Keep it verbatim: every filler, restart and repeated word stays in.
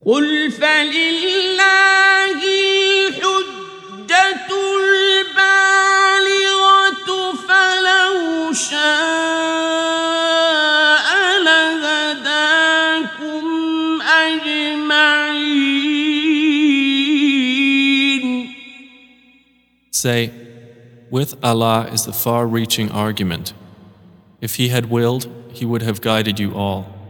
قل فلله الحجة البالغة فلو شاء لهداكم أجمعين. Say, with Allah is the far-reaching argument. If He had willed, He would have guided you all.